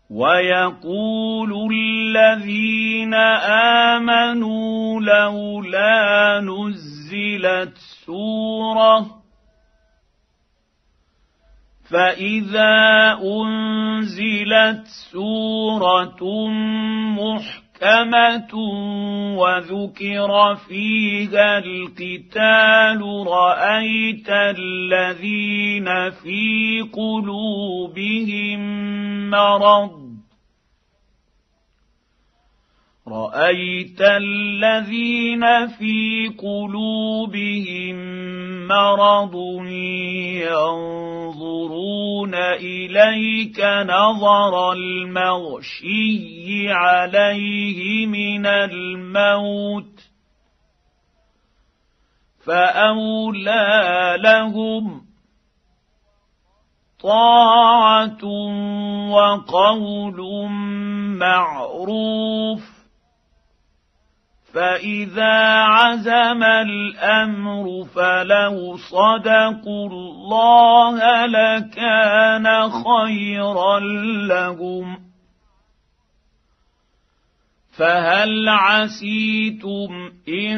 ويقول الذين آمنوا لولا نزلت سورة فإذا أنزلت سورة محكمة وذكر فيها القتال رأيت الذين في قلوبهم مرض ينظرون إليك نظر المغشي عليه من الموت فأولى لهم طاعة وقول معروف فإذا عزم الأمر فلو صدقوا الله لكان خيرا لهم فهل عسيتم إن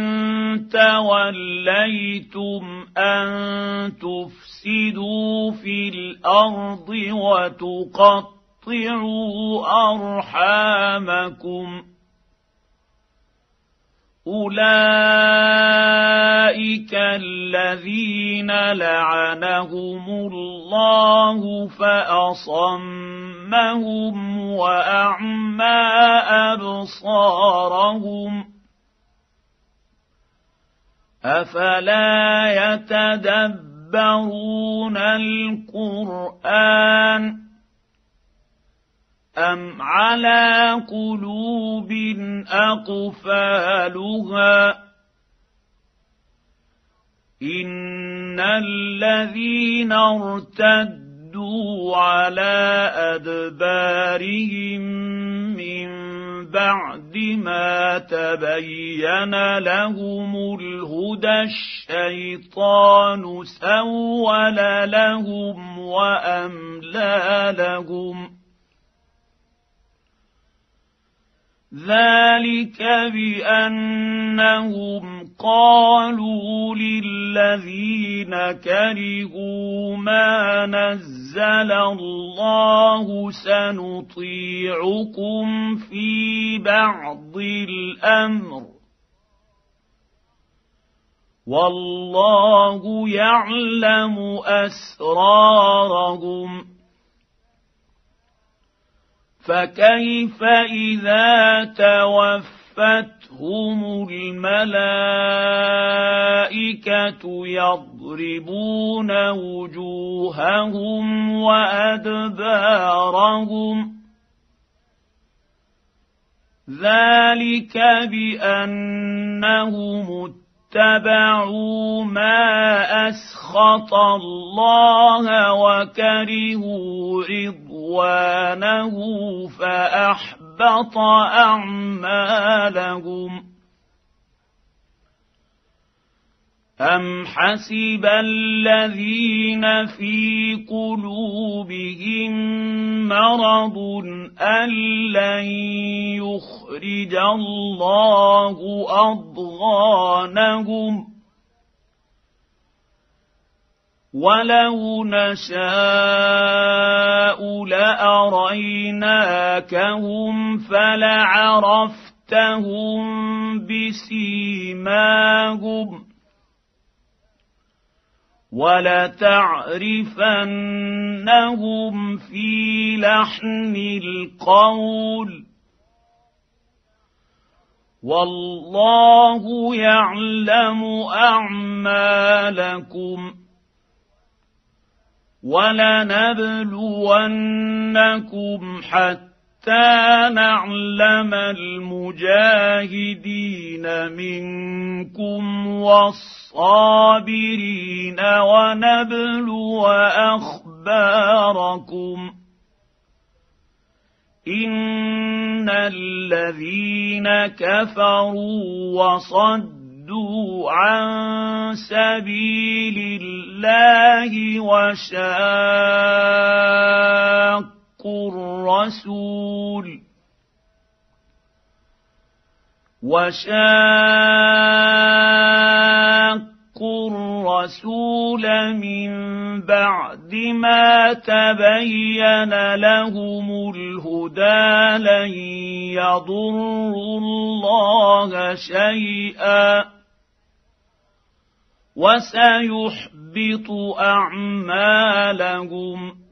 توليتم أن تفسدوا في الأرض وتقطعوا أرحامكم أولئك الذين لعنهم الله فأصمهم وأعمى أبصارهم أفلا يتدبرون القرآن أم على قلوب أقفالها إن الذين ارتدوا على أدبارهم من بعد ما تبين لهم الهدى الشيطان سول لهم وأملى لهم ذلك بأنهم قالوا للذين كرهوا ما نزل الله سنطيعكم في بعض الأمر والله يعلم أسرارهم فكيف إذا توفتهم الملائكة يضربون وجوههم وأدبارهم ذلك بأنهم اتبعوا ما أسخط الله وكرهوا رضوانه فأحبط أعمالهم أم حسب الذين في قلوبهم مرض أن لن يخرج الله أضغانهم ولو نشاء لأريناكهم فلعرفتهم بسيماهم ولتعرفنهم في لحن القول والله يعلم أعمالكم ولنبلونكم حتى نعلم المجاهدين منكم والصابرين ونبلو أخباركم إن الذين كفروا وصدوا عن سبيل الله وشاقوا الرسول من بعد ما تبين لهم الهدى لن يضروا الله شيئا وسيحبط أعمالهم